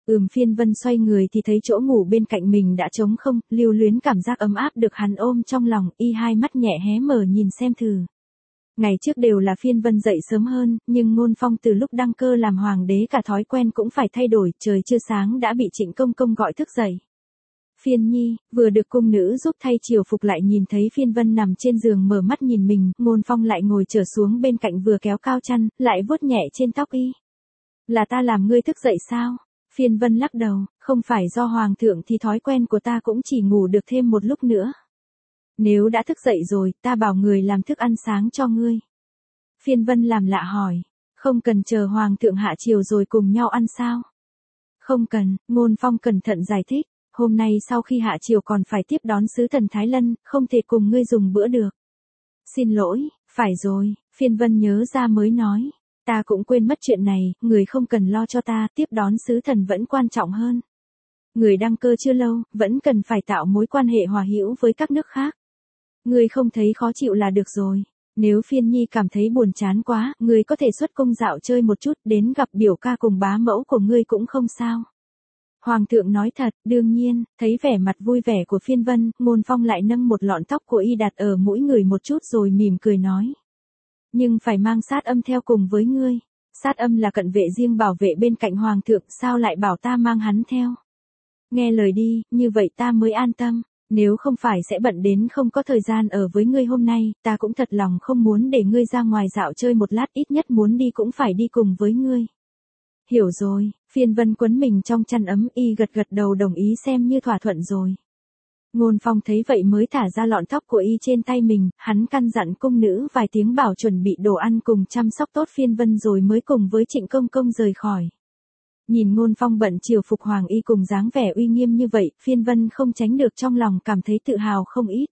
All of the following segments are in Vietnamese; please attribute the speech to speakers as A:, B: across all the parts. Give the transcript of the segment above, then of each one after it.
A: Phiên Vân xoay người thì thấy chỗ ngủ bên cạnh mình đã trống không, lưu luyến cảm giác ấm áp được hắn ôm trong lòng, y hai mắt nhẹ hé mở nhìn xem thử. Ngày trước đều là Phiên Vân dậy sớm hơn, nhưng Ngôn Phong từ lúc đăng cơ làm hoàng đế cả thói quen cũng phải thay đổi, trời chưa sáng đã bị Trịnh Công Công gọi thức dậy. Phiên Nhi, vừa được cung nữ giúp thay triều phục lại nhìn thấy Phiên Vân nằm trên giường mở mắt nhìn mình, Ngôn Phong lại ngồi trở xuống bên cạnh vừa kéo cao chăn, lại vuốt nhẹ trên tóc y. Là ta làm ngươi thức dậy sao? Phiên Vân lắc đầu, không phải do hoàng thượng thì thói quen của ta cũng chỉ ngủ được thêm một lúc nữa. Nếu đã thức dậy rồi, ta bảo người làm thức ăn sáng cho ngươi. Phiên Vân làm lạ hỏi, không cần chờ hoàng thượng hạ triều rồi cùng nhau ăn sao? Không cần, Ngôn Phong cẩn thận giải thích, hôm nay sau khi hạ triều còn phải tiếp đón sứ thần Thái Lân, không thể cùng ngươi dùng bữa được. Xin lỗi, phải rồi, Phiên Vân nhớ ra mới nói. Ta cũng quên mất chuyện này, người không cần lo cho ta, tiếp đón sứ thần vẫn quan trọng hơn. Người đăng cơ chưa lâu, vẫn cần phải tạo mối quan hệ hòa hữu với các nước khác. Người không thấy khó chịu là được rồi. Nếu Phiên Nhi cảm thấy buồn chán quá, người có thể xuất cung dạo chơi một chút, đến gặp biểu ca cùng bá mẫu của ngươi cũng không sao. Hoàng thượng nói thật, đương nhiên, thấy vẻ mặt vui vẻ của Phiên Vân, Ngôn Phong lại nâng một lọn tóc của y đặt ở mũi người một chút rồi mỉm cười nói. Nhưng phải mang Sát Âm theo cùng với ngươi. Sát Âm là cận vệ riêng bảo vệ bên cạnh hoàng thượng, sao lại bảo ta mang hắn theo? Nghe lời đi, như vậy ta mới an tâm. Nếu không phải sẽ bận đến không có thời gian ở với ngươi hôm nay, ta cũng thật lòng không muốn để ngươi ra ngoài dạo chơi một lát, ít nhất muốn đi cũng phải đi cùng với ngươi. Hiểu rồi, Phiên Vân quấn mình trong chăn ấm, y gật gật đầu đồng ý xem như thỏa thuận rồi. Ngôn Phong thấy vậy mới thả ra lọn tóc của y trên tay mình, hắn căn dặn cung nữ vài tiếng bảo chuẩn bị đồ ăn cùng chăm sóc tốt Phiên Vân rồi mới cùng với Trịnh Công Công rời khỏi. Nhìn Ngôn Phong bận triều phục hoàng y cùng dáng vẻ uy nghiêm như vậy, Phiên Vân không tránh được trong lòng cảm thấy tự hào không ít.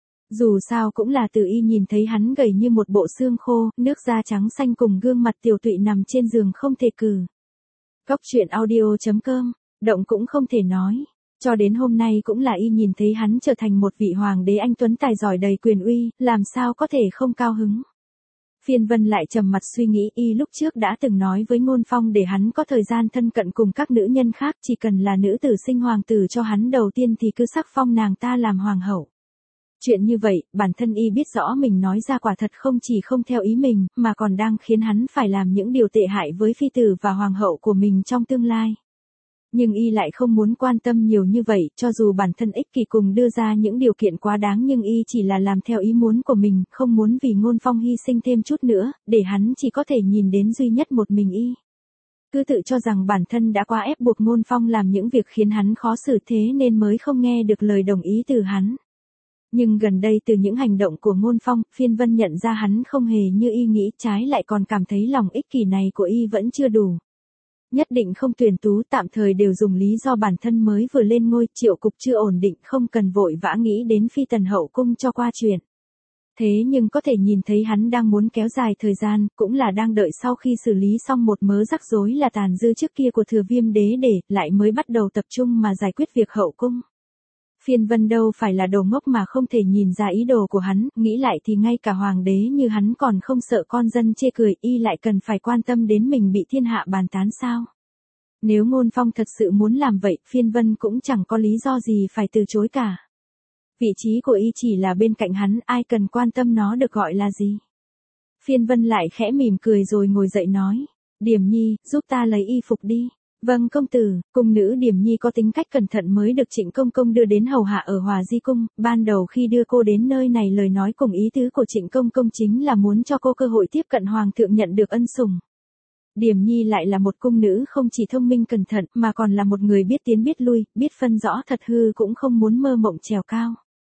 A: Dù sao cũng là từ y nhìn thấy hắn gầy như một bộ xương khô, nước da trắng xanh cùng gương mặt tiều tụy nằm trên giường không thể cử. Cóc truyện audio.com, động cũng không thể nói. Cho đến hôm nay cũng là y nhìn thấy hắn trở thành một vị hoàng đế anh tuấn tài giỏi đầy quyền uy, làm sao có thể không cao hứng. Phiên Vân lại trầm mặt suy nghĩ, y lúc trước đã từng nói với Ngôn Phong để hắn có thời gian thân cận cùng các nữ nhân khác, chỉ cần là nữ tử sinh hoàng tử cho hắn đầu tiên thì cứ sắc phong nàng ta làm hoàng hậu. Chuyện như vậy, bản thân y biết rõ mình nói ra quả thật không chỉ không theo ý mình, mà còn đang khiến hắn phải làm những điều tệ hại với phi tử và hoàng hậu của mình trong tương lai. Nhưng y lại không muốn quan tâm nhiều như vậy, cho dù bản thân ích kỷ cùng đưa ra những điều kiện quá đáng nhưng y chỉ là làm theo ý muốn của mình, không muốn vì Ngôn Phong hy sinh thêm chút nữa, để hắn chỉ có thể nhìn đến duy nhất một mình y. Cứ tự cho rằng bản thân đã quá ép buộc Ngôn Phong làm những việc khiến hắn khó xử thế nên mới không nghe được lời đồng ý từ hắn. Nhưng gần đây từ những hành động của Ngôn Phong, Phiên Vân nhận ra hắn không hề như y nghĩ, trái lại còn cảm thấy lòng ích kỷ này của y vẫn chưa đủ. Nhất định không tuyển tú, tạm thời đều dùng lý do bản thân mới vừa lên ngôi, triệu cục chưa ổn định, không cần vội vã nghĩ đến phi tần hậu cung cho qua chuyện. Thế nhưng có thể nhìn thấy hắn đang muốn kéo dài thời gian, cũng là đang đợi sau khi xử lý xong một mớ rắc rối là tàn dư trước kia của Thừa Viêm đế để lại mới bắt đầu tập trung mà giải quyết việc hậu cung. Phiên Vân đâu phải là đồ ngốc mà không thể nhìn ra ý đồ của hắn, nghĩ lại thì ngay cả hoàng đế như hắn còn không sợ con dân chê cười, y lại cần phải quan tâm đến mình bị thiên hạ bàn tán sao. Nếu Ngôn Phong thật sự muốn làm vậy, Phiên Vân cũng chẳng có lý do gì phải từ chối cả. Vị trí của y chỉ là bên cạnh hắn, ai cần quan tâm nó được gọi là gì. Phiên Vân lại khẽ mỉm cười rồi ngồi dậy nói, Điềm Nhi, giúp ta lấy y phục đi. Vâng công tử, cung nữ Điềm Nhi có tính cách cẩn thận mới được Trịnh Công Công đưa đến hầu hạ ở Hòa Di Cung, ban đầu khi đưa cô đến nơi này lời nói cùng ý tứ của Trịnh Công Công chính là muốn cho cô cơ hội tiếp cận hoàng thượng nhận được ân sủng. Điềm Nhi lại là một cung nữ không chỉ thông minh cẩn thận mà còn là một người biết tiến biết lui, biết phân rõ thật hư cũng không muốn mơ mộng trèo cao.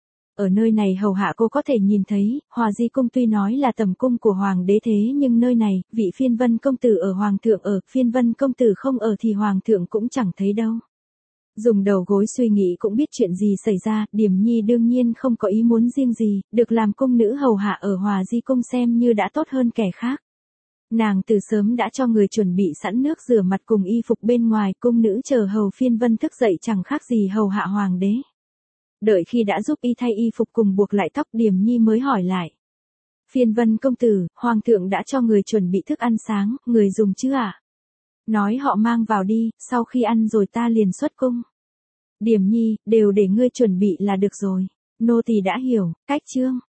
A: Ở nơi này hầu hạ cô có thể nhìn thấy, Hòa Di Cung tuy nói là tầm cung của hoàng đế thế nhưng nơi này, vị Phiên Vân công tử ở hoàng thượng ở, Phiên Vân công tử không ở thì hoàng thượng cũng chẳng thấy đâu. Dùng đầu gối suy nghĩ cũng biết chuyện gì xảy ra, Điềm Nhi đương nhiên không có ý muốn riêng gì, được làm cung nữ hầu hạ ở Hòa Di Cung xem như đã tốt hơn kẻ khác. Nàng từ sớm đã cho người chuẩn bị sẵn nước rửa mặt cùng y phục bên ngoài, cung nữ chờ hầu Phiên Vân thức dậy chẳng khác gì hầu hạ hoàng đế. Đợi khi đã giúp y thay y phục cùng buộc lại tóc, Điềm Nhi mới hỏi lại. Phiên Vân công tử, hoàng thượng đã cho người chuẩn bị thức ăn sáng, người dùng chứ ạ? Nói họ mang vào đi, sau khi ăn rồi ta liền xuất cung. Điểm Nhi, đều để ngươi chuẩn bị là được rồi. Nô tỳ đã hiểu, cách chương.